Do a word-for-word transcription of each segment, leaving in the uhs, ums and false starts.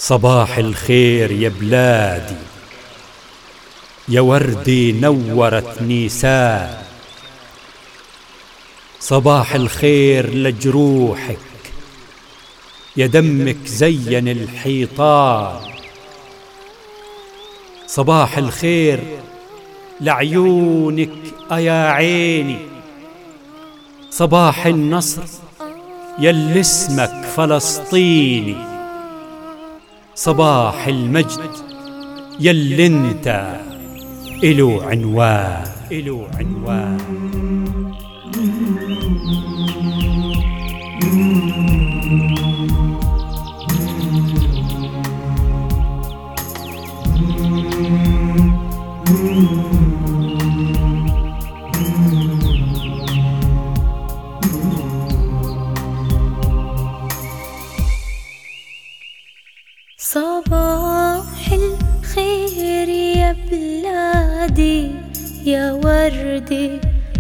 صباح الخير يا بلادي، يا وردي نورت نيسان. صباح الخير لجروحك، يا دمك زين الحيطان. صباح الخير لعيونك أيا عيني، صباح النصر يلي اسمك فلسطيني. صباح المجد يلي انت إلو عنوان إلو عنوان. صباح الخير يا بلادي، يا وردي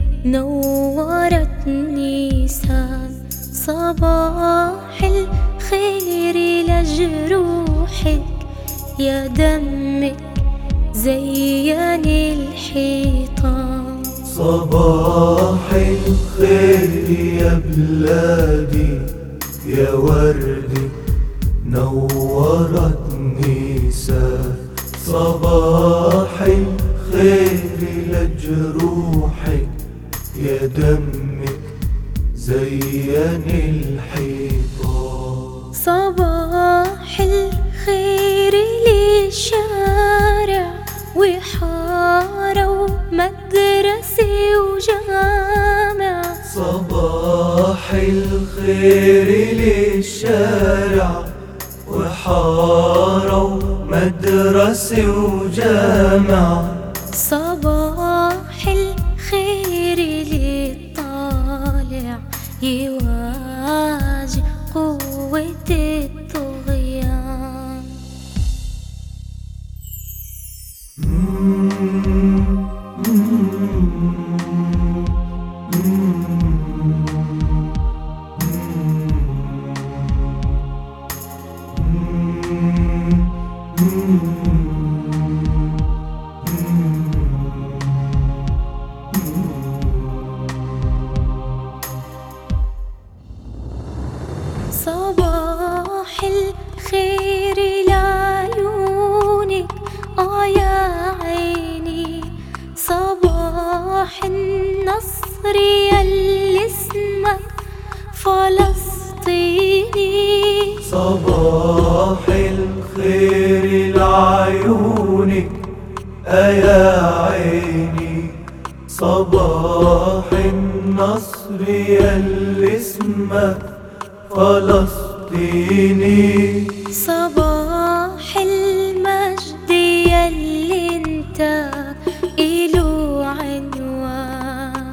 نورت نيسان. صباح الخير لجروحك، يا دمك زين الحيطان. صباح الخير يا بلادي، يا وردي نورت نيسان. صباح الخير لجروحك، يا دمك زين الحيطان. صباح الخير للشارع وحارة ومدرسة وجامع. صباح الخير للشارع وحارة ومدرسة وجامع. صباح الخير للطالع يواجه قوة الطغيان. صباح الخير لعيونك آه يا عيني، صباح النصر يلي اسمك فلسطيني. صباح الخير لعيونك أيا عيني، صباح النصر يلي اسمك فلسطيني. صباح المجد يلي انت إلو عنوان.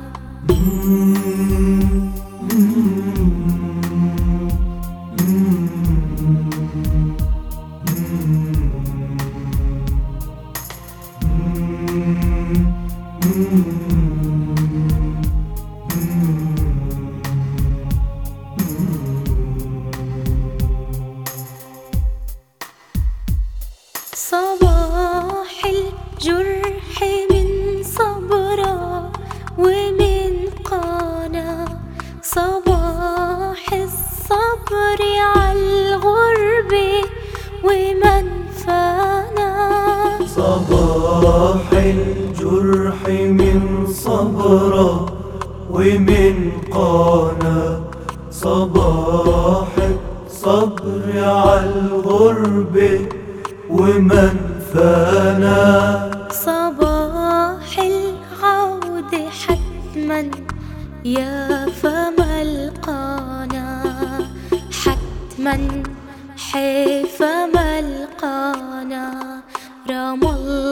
صباح الجرح من صبرة ومن قانا، صباح الصبر عالغربة ومن فانا. صباح الجرح من صبرة ومن قانا، صباح الصبر عالغربة ومن فانا. صباح العودة حتما يا فما القانا، حتما حيفما القانا. رام الله